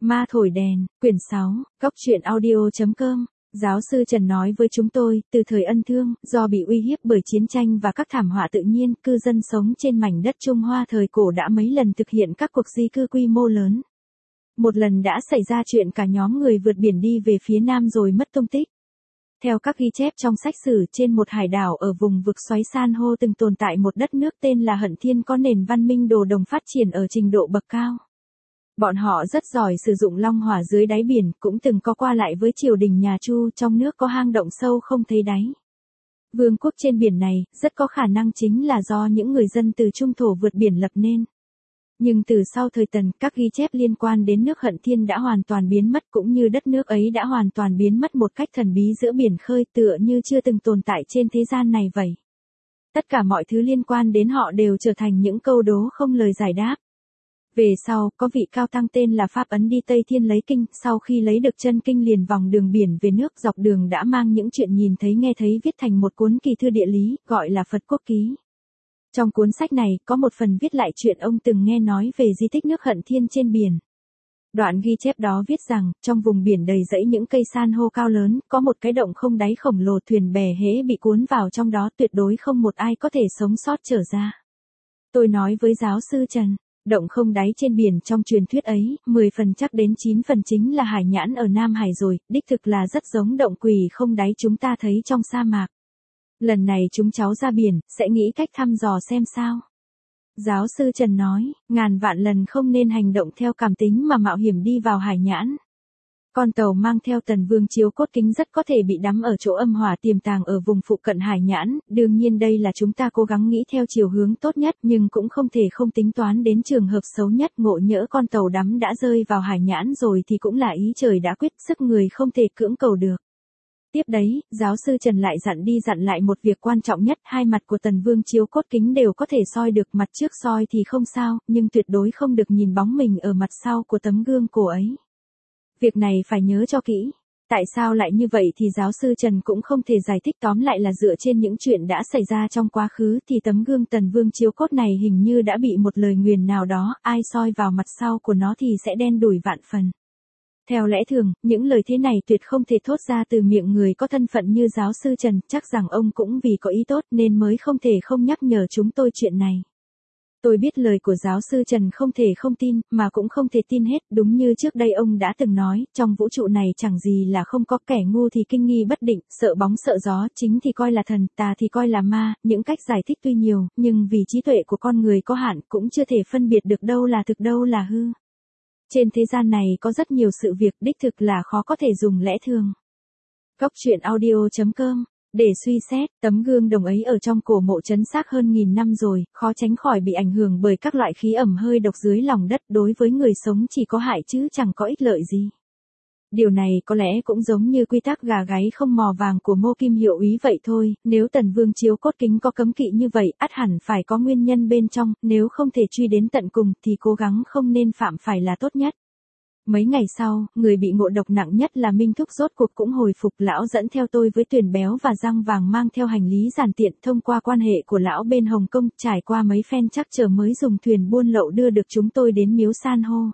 Ma thổi đèn, quyển 6, Góc truyện audio.com. Giáo sư Trần nói với chúng tôi, từ thời Ân Thương, do bị uy hiếp bởi chiến tranh và các thảm họa tự nhiên, cư dân sống trên mảnh đất Trung Hoa thời cổ đã mấy lần thực hiện các cuộc di cư quy mô lớn. Một lần đã xảy ra chuyện cả nhóm người vượt biển đi về phía nam rồi mất tung tích. Theo các ghi chép trong sách sử, trên một hải đảo ở vùng vực xoáy san hô từng tồn tại một đất nước tên là Hận Thiên có nền văn minh đồ đồng phát triển ở trình độ bậc cao. Bọn họ rất giỏi sử dụng long hỏa dưới đáy biển, cũng từng có qua lại với triều đình nhà Chu, trong nước có hang động sâu không thấy đáy. Vương quốc trên biển này, rất có khả năng chính là do những người dân từ Trung thổ vượt biển lập nên. Nhưng từ sau thời Tần, các ghi chép liên quan đến nước Hận Thiên đã hoàn toàn biến mất, cũng như đất nước ấy đã hoàn toàn biến mất một cách thần bí giữa biển khơi, tựa như chưa từng tồn tại trên thế gian này vậy. Tất cả mọi thứ liên quan đến họ đều trở thành những câu đố không lời giải đáp. Về sau, có vị cao tăng tên là Pháp Ấn đi Tây Thiên lấy kinh, sau khi lấy được chân kinh liền vòng đường biển về nước, dọc đường đã mang những chuyện nhìn thấy nghe thấy viết thành một cuốn kỳ thư địa lý, gọi là Phật Quốc Ký. Trong cuốn sách này, có một phần viết lại chuyện ông từng nghe nói về di tích nước Hận Thiên trên biển. Đoạn ghi chép đó viết rằng, trong vùng biển đầy rẫy những cây san hô cao lớn, có một cái động không đáy khổng lồ, thuyền bè hễ bị cuốn vào trong đó tuyệt đối không một ai có thể sống sót trở ra. Tôi nói với giáo sư Trần, động không đáy trên biển trong truyền thuyết ấy, 10 phần chắc đến 9 phần chính là hải nhãn ở Nam Hải rồi, đích thực là rất giống động quỷ không đáy chúng ta thấy trong sa mạc. Lần này chúng cháu ra biển, sẽ nghĩ cách thăm dò xem sao. Giáo sư Trần nói, ngàn vạn lần không nên hành động theo cảm tính mà mạo hiểm đi vào hải nhãn. Con tàu mang theo Tần Vương chiếu cốt kính rất có thể bị đắm ở chỗ âm hỏa tiềm tàng ở vùng phụ cận hải nhãn, đương nhiên đây là chúng ta cố gắng nghĩ theo chiều hướng tốt nhất, nhưng cũng không thể không tính toán đến trường hợp xấu nhất, ngộ nhỡ con tàu đắm đã rơi vào hải nhãn rồi thì cũng là ý trời đã quyết, sức người không thể cưỡng cầu được. Tiếp đấy, giáo sư Trần lại dặn đi dặn lại một việc quan trọng nhất, hai mặt của Tần Vương chiếu cốt kính đều có thể soi được, mặt trước soi thì không sao, nhưng tuyệt đối không được nhìn bóng mình ở mặt sau của tấm gương cổ ấy. Việc này phải nhớ cho kỹ. Tại sao lại như vậy thì giáo sư Trần cũng không thể giải thích, tóm lại là dựa trên những chuyện đã xảy ra trong quá khứ thì tấm gương Tần Vương chiếu cốt này hình như đã bị một lời nguyền nào đó, ai soi vào mặt sau của nó thì sẽ đen đủi vạn phần. Theo lẽ thường, những lời thế này tuyệt không thể thốt ra từ miệng người có thân phận như giáo sư Trần, chắc rằng ông cũng vì có ý tốt nên mới không thể không nhắc nhở chúng tôi chuyện này. Tôi biết lời của giáo sư Trần không thể không tin, mà cũng không thể tin hết, đúng như trước đây ông đã từng nói, trong vũ trụ này chẳng gì là không có, kẻ ngu thì kinh nghi bất định, sợ bóng sợ gió, chính thì coi là thần, tà thì coi là ma, những cách giải thích tuy nhiều, nhưng vì trí tuệ của con người có hạn cũng chưa thể phân biệt được đâu là thực đâu là hư. Trên thế gian này có rất nhiều sự việc đích thực là khó có thể dùng lẽ thường. Góc truyện audio.com. Để suy xét, tấm gương đồng ấy ở trong cổ mộ trấn xác hơn 1000 năm rồi, khó tránh khỏi bị ảnh hưởng bởi các loại khí ẩm hơi độc dưới lòng đất, đối với người sống chỉ có hại chứ chẳng có ích lợi gì. Điều này có lẽ cũng giống như quy tắc gà gáy không mò vàng của Mô Kim Hiệu Úy vậy thôi, nếu Tần Vương chiếu cốt kính có cấm kỵ như vậy, ắt hẳn phải có nguyên nhân bên trong, nếu không thể truy đến tận cùng thì cố gắng không nên phạm phải là tốt nhất. Mấy ngày sau, người bị ngộ độc nặng nhất là Minh Thúc rốt cuộc cũng hồi phục, lão dẫn theo tôi với thuyền béo và răng vàng mang theo hành lý giản tiện, thông qua quan hệ của lão bên Hồng Kông, trải qua mấy phen trắc trở mới dùng thuyền buôn lậu đưa được chúng tôi đến miếu san hô.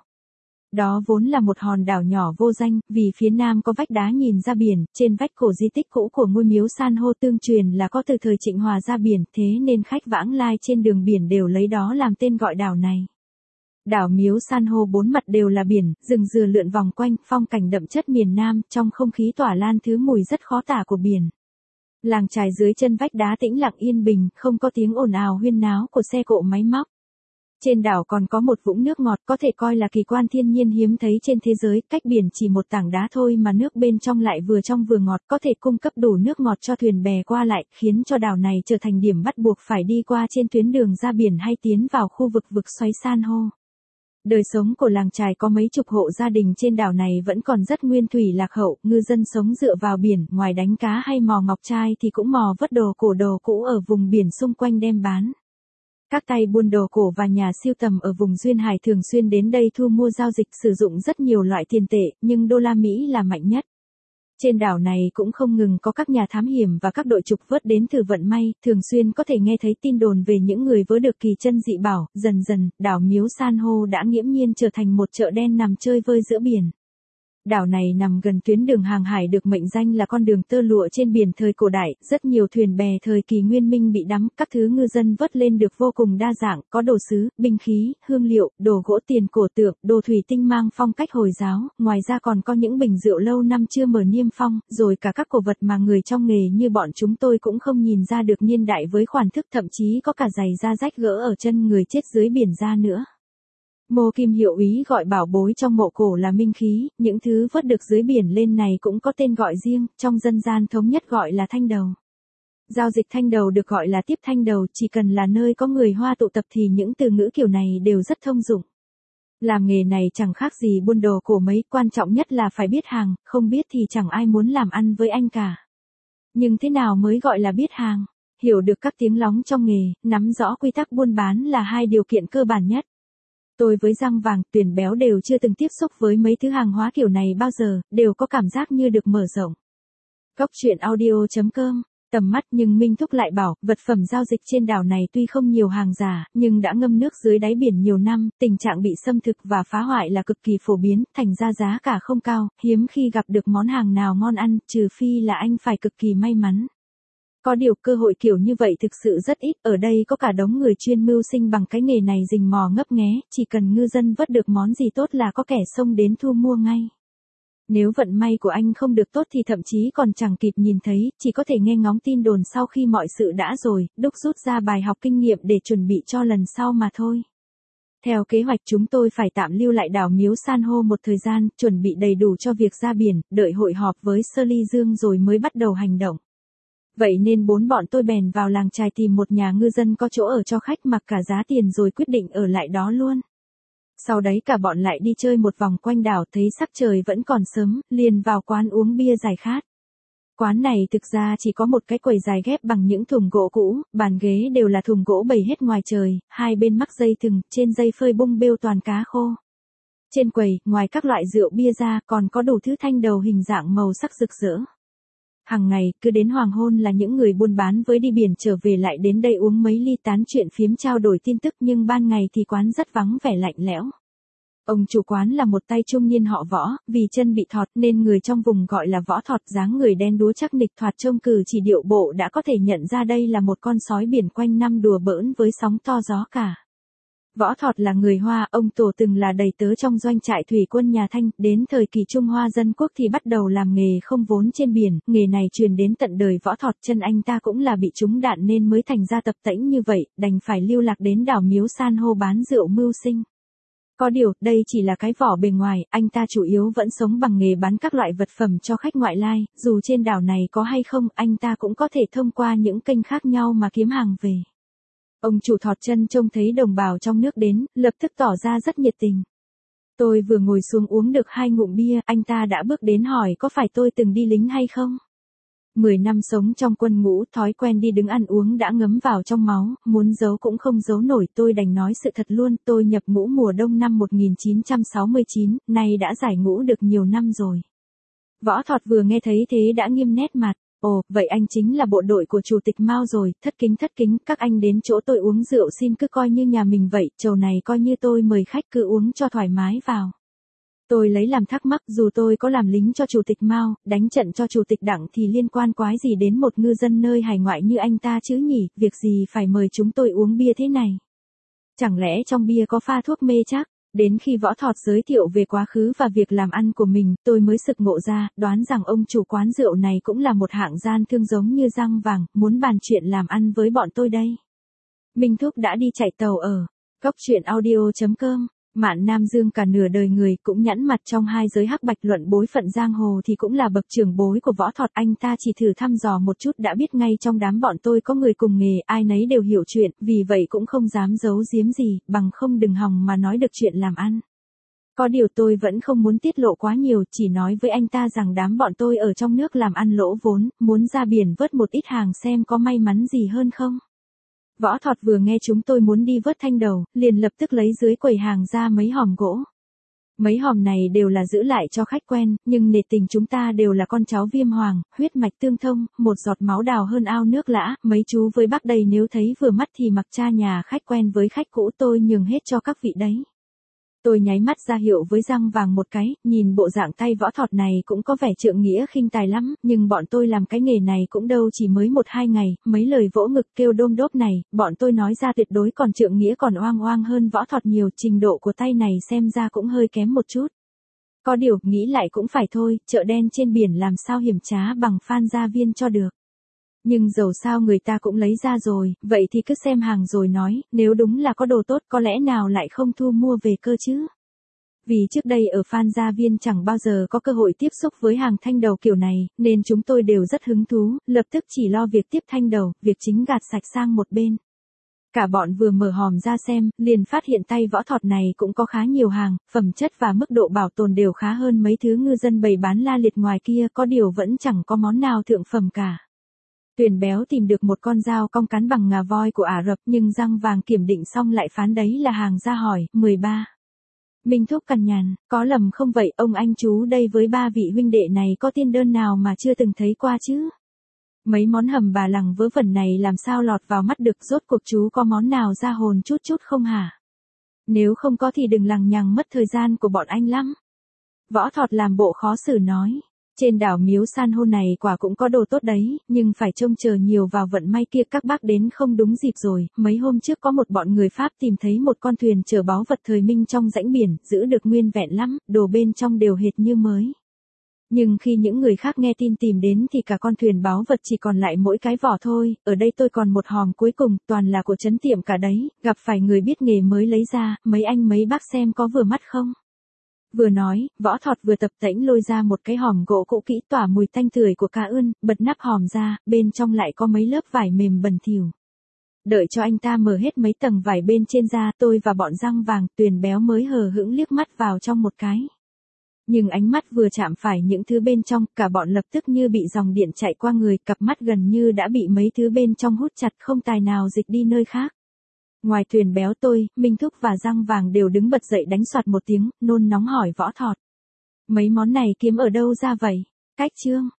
Đó vốn là một hòn đảo nhỏ vô danh, vì phía nam có vách đá nhìn ra biển, trên vách cổ di tích cũ của ngôi miếu san hô tương truyền là có từ thời Trịnh Hòa ra biển, thế nên khách vãng lai trên đường biển đều lấy đó làm tên gọi đảo này. Đảo miếu san hô bốn mặt đều là biển, rừng dừa lượn vòng quanh, phong cảnh đậm chất miền Nam, trong không khí tỏa lan thứ mùi rất khó tả của biển. Làng chài dưới chân vách đá tĩnh lặng yên bình, không có tiếng ồn ào huyên náo của xe cộ máy móc. Trên đảo còn có một vũng nước ngọt có thể coi là kỳ quan thiên nhiên hiếm thấy trên thế giới, cách biển chỉ một tảng đá thôi mà nước bên trong lại vừa trong vừa ngọt, có thể cung cấp đủ nước ngọt cho thuyền bè qua lại, khiến cho đảo này trở thành điểm bắt buộc phải đi qua trên tuyến đường ra biển hay tiến vào khu vực vực xoáy san hô. Đời sống của làng chài có mấy chục hộ gia đình trên đảo này vẫn còn rất nguyên thủy lạc hậu, ngư dân sống dựa vào biển, ngoài đánh cá hay mò ngọc trai thì cũng mò vớt đồ cổ đồ cũ ở vùng biển xung quanh đem bán. Các tay buôn đồ cổ và nhà sưu tầm ở vùng duyên hải thường xuyên đến đây thu mua giao dịch, sử dụng rất nhiều loại tiền tệ, nhưng đô la Mỹ là mạnh nhất. Trên đảo này cũng không ngừng có các nhà thám hiểm và các đội trục vớt đến thử vận may, thường xuyên có thể nghe thấy tin đồn về những người vớ được kỳ chân dị bảo, dần dần, đảo Miếu San hô đã nghiễm nhiên trở thành một chợ đen nằm chơi vơi giữa biển. Đảo này nằm gần tuyến đường hàng hải được mệnh danh là con đường tơ lụa trên biển thời cổ đại, rất nhiều thuyền bè thời kỳ nguyên minh bị đắm, các thứ ngư dân vớt lên được vô cùng đa dạng, có đồ sứ, binh khí, hương liệu, đồ gỗ tiền cổ tượng, đồ thủy tinh mang phong cách Hồi giáo, ngoài ra còn có những bình rượu lâu năm chưa mở niêm phong, rồi cả các cổ vật mà người trong nghề như bọn chúng tôi cũng không nhìn ra được niên đại với khoản thức, thậm chí có cả giày da rách gỡ ở chân người chết dưới biển ra nữa. Mô Kim Hiệu úy gọi bảo bối trong mộ cổ là minh khí, những thứ vớt được dưới biển lên này cũng có tên gọi riêng, trong dân gian thống nhất gọi là thanh đầu. Giao dịch thanh đầu được gọi là tiếp thanh đầu, chỉ cần là nơi có người Hoa tụ tập thì những từ ngữ kiểu này đều rất thông dụng. Làm nghề này chẳng khác gì buôn đồ cổ mấy, quan trọng nhất là phải biết hàng, không biết thì chẳng ai muốn làm ăn với anh cả. Nhưng thế nào mới gọi là biết hàng? Hiểu được các tiếng lóng trong nghề, nắm rõ quy tắc buôn bán là hai điều kiện cơ bản nhất. Tôi với răng vàng, Tuyền béo đều chưa từng tiếp xúc với mấy thứ hàng hóa kiểu này bao giờ, đều có cảm giác như được mở rộng. Góc truyện audio.com, tầm mắt nhưng Minh Thúc lại bảo, vật phẩm giao dịch trên đảo này tuy không nhiều hàng giả, nhưng đã ngâm nước dưới đáy biển nhiều năm, tình trạng bị xâm thực và phá hoại là cực kỳ phổ biến, thành ra giá cả không cao, hiếm khi gặp được món hàng nào ngon ăn, trừ phi là anh phải cực kỳ may mắn. Có điều cơ hội kiểu như vậy thực sự rất ít, ở đây có cả đống người chuyên mưu sinh bằng cái nghề này rình mò ngấp nghé, chỉ cần ngư dân vớt được món gì tốt là có kẻ xông đến thu mua ngay. Nếu vận may của anh không được tốt thì thậm chí còn chẳng kịp nhìn thấy, chỉ có thể nghe ngóng tin đồn sau khi mọi sự đã rồi, đúc rút ra bài học kinh nghiệm để chuẩn bị cho lần sau mà thôi. Theo kế hoạch chúng tôi phải tạm lưu lại đảo Miếu San hô một thời gian, chuẩn bị đầy đủ cho việc ra biển, đợi hội họp với Sơ Ly Dương rồi mới bắt đầu hành động. Vậy nên bốn bọn tôi bèn vào làng chài tìm một nhà ngư dân có chỗ ở cho khách mặc cả giá tiền rồi quyết định ở lại đó luôn. Sau đấy cả bọn lại đi chơi một vòng quanh đảo, thấy sắc trời vẫn còn sớm, liền vào quán uống bia giải khát. Quán này thực ra chỉ có một cái quầy dài ghép bằng những thùng gỗ cũ, bàn ghế đều là thùng gỗ bày hết ngoài trời, hai bên mắc dây thừng, trên dây phơi bung bêu toàn cá khô. Trên quầy, ngoài các loại rượu bia ra, còn có đủ thứ thanh đầu hình dạng màu sắc rực rỡ. Hàng ngày, cứ đến hoàng hôn là những người buôn bán với đi biển trở về lại đến đây uống mấy ly tán chuyện phiếm trao đổi tin tức, nhưng ban ngày thì quán rất vắng vẻ lạnh lẽo. Ông chủ quán là một tay trung niên họ Võ, vì chân bị thọt nên người trong vùng gọi là Võ Thọt, dáng người đen đúa chắc nịch, thoạt trông cử chỉ điệu bộ đã có thể nhận ra đây là một con sói biển quanh năm đùa bỡn với sóng to gió cả. Võ Thọt là người Hoa, ông tổ từng là đầy tớ trong doanh trại thủy quân nhà Thanh, đến thời kỳ Trung Hoa dân quốc thì bắt đầu làm nghề không vốn trên biển, nghề này truyền đến tận đời Võ Thọt, chân anh ta cũng là bị trúng đạn nên mới thành ra tập tễnh như vậy, đành phải lưu lạc đến đảo Miếu San hô bán rượu mưu sinh. Có điều, đây chỉ là cái vỏ bề ngoài, anh ta chủ yếu vẫn sống bằng nghề bán các loại vật phẩm cho khách ngoại lai, dù trên đảo này có hay không, anh ta cũng có thể thông qua những kênh khác nhau mà kiếm hàng về. Ông chủ Thọt chân trông thấy đồng bào trong nước đến, lập tức tỏ ra rất nhiệt tình. Tôi vừa ngồi xuống uống được 2 ngụm bia, anh ta đã bước đến hỏi có phải tôi từng đi lính hay không? 10 năm sống trong quân ngũ, thói quen đi đứng ăn uống đã ngấm vào trong máu, muốn giấu cũng không giấu nổi, tôi đành nói sự thật luôn, tôi nhập ngũ mùa đông năm 1969, nay đã giải ngũ được nhiều năm rồi. Võ Thọt vừa nghe thấy thế đã nghiêm nét mặt. Ồ, vậy anh chính là bộ đội của chủ tịch Mao rồi, thất kính, các anh đến chỗ tôi uống rượu xin cứ coi như nhà mình vậy, chầu này coi như tôi mời khách cứ uống cho thoải mái vào. Tôi lấy làm thắc mắc, dù tôi có làm lính cho chủ tịch Mao, đánh trận cho chủ tịch Đặng thì liên quan quái gì đến một ngư dân nơi hải ngoại như anh ta chứ nhỉ, việc gì phải mời chúng tôi uống bia thế này? Chẳng lẽ trong bia có pha thuốc mê chắc? Đến khi Võ Thọt giới thiệu về quá khứ và việc làm ăn của mình, tôi mới sực ngộ ra, đoán rằng ông chủ quán rượu này cũng là một hạng gian thương giống như răng vàng, muốn bàn chuyện làm ăn với bọn tôi đây. Minh Thúc đã đi chạy tàu ở góc truyện audio.com. Mạn Nam Dương cả nửa đời người cũng nhẵn mặt trong hai giới hắc bạch luận bối phận giang hồ thì cũng là bậc trưởng bối của Võ Thọt, anh ta chỉ thử thăm dò một chút đã biết ngay trong đám bọn tôi có người cùng nghề, ai nấy đều hiểu chuyện, vì vậy cũng không dám giấu giếm gì, bằng không đừng hòng mà nói được chuyện làm ăn. Có điều tôi vẫn không muốn tiết lộ quá nhiều, chỉ nói với anh ta rằng đám bọn tôi ở trong nước làm ăn lỗ vốn, muốn ra biển vớt một ít hàng xem có may mắn gì hơn không. Võ Thọt vừa nghe chúng tôi muốn đi vớt thanh đầu, liền lập tức lấy dưới quầy hàng ra mấy hòm gỗ. Mấy hòm này đều là giữ lại cho khách quen, nhưng nể tình chúng ta đều là con cháu Viêm Hoàng, huyết mạch tương thông, một giọt máu đào hơn ao nước lã, mấy chú với bác đây nếu thấy vừa mắt thì mặc cha nhà khách quen với khách cũ tôi nhường hết cho các vị đấy. Tôi nháy mắt ra hiệu với răng vàng một cái, nhìn bộ dạng tay võ thọt này cũng có vẻ trượng nghĩa khinh tài lắm, nhưng bọn tôi làm cái nghề này cũng đâu chỉ mới 1-2 ngày, mấy lời vỗ ngực kêu đôm đốp này, bọn tôi nói ra tuyệt đối còn trượng nghĩa còn oang oang hơn võ thọt nhiều, trình độ của tay này xem ra cũng hơi kém một chút. Có điều, nghĩ lại cũng phải thôi, chợ đen trên biển làm sao hiểm trá bằng Phan Gia Viên cho được. Nhưng dầu sao người ta cũng lấy ra rồi, vậy thì cứ xem hàng rồi nói, nếu đúng là có đồ tốt có lẽ nào lại không thu mua về cơ chứ. Vì trước đây ở Phan Gia Viên chẳng bao giờ có cơ hội tiếp xúc với hàng thanh đầu kiểu này, nên chúng tôi đều rất hứng thú, lập tức chỉ lo việc tiếp thanh đầu, việc chính gạt sạch sang một bên. Cả bọn vừa mở hòm ra xem, liền phát hiện tay võ thọt này cũng có khá nhiều hàng, phẩm chất và mức độ bảo tồn đều khá hơn mấy thứ ngư dân bày bán la liệt ngoài kia, có điều vẫn chẳng có món nào thượng phẩm cả. Tuyền béo tìm được một con dao cong cán bằng ngà voi của Ả Rập nhưng răng vàng kiểm định xong lại phán đấy là hàng ra hỏi, 13. Minh Thúc cằn nhằn, có lầm không vậy ông anh chú đây với 3 vị huynh đệ này có tiên đơn nào mà chưa từng thấy qua chứ? Mấy món hầm bà lằng vớ vẩn này làm sao lọt vào mắt được, rốt cuộc chú có món nào ra hồn chút chút không hả? Nếu không có thì đừng lằng nhằng mất thời gian của bọn anh lắm. Võ thọt làm bộ khó xử nói. Trên đảo Miếu San hô này quả cũng có đồ tốt đấy, nhưng phải trông chờ nhiều vào vận may kia, các bác đến không đúng dịp rồi. Mấy hôm trước có một bọn người Pháp tìm thấy một con thuyền chở báu vật thời Minh trong rãnh biển, giữ được nguyên vẹn lắm, đồ bên trong đều hệt như mới. Nhưng khi những người khác nghe tin tìm đến thì cả con thuyền báu vật chỉ còn lại mỗi cái vỏ thôi, ở đây tôi còn một hòm cuối cùng, toàn là của trấn tiệm cả đấy, gặp phải người biết nghề mới lấy ra, mấy anh mấy bác xem có vừa mắt không? Vừa nói, võ thọt vừa tập tễnh lôi ra một cái hòm gỗ cũ kỹ tỏa mùi tanh tưởi của cá ươn, bật nắp hòm ra, bên trong lại có mấy lớp vải mềm bẩn thỉu. Đợi cho anh ta mở hết mấy tầng vải bên trên ra, tôi và bọn răng vàng Tuyền béo mới hờ hững liếc mắt vào trong một cái. Nhưng ánh mắt vừa chạm phải những thứ bên trong, cả bọn lập tức như bị dòng điện chạy qua người, cặp mắt gần như đã bị mấy thứ bên trong hút chặt không tài nào dịch đi nơi khác. Ngoài Tuyền béo tôi, Minh Thúc và răng vàng đều đứng bật dậy đánh soạt một tiếng, nôn nóng hỏi võ thọt. Mấy món này kiếm ở đâu ra vậy? Cách trương,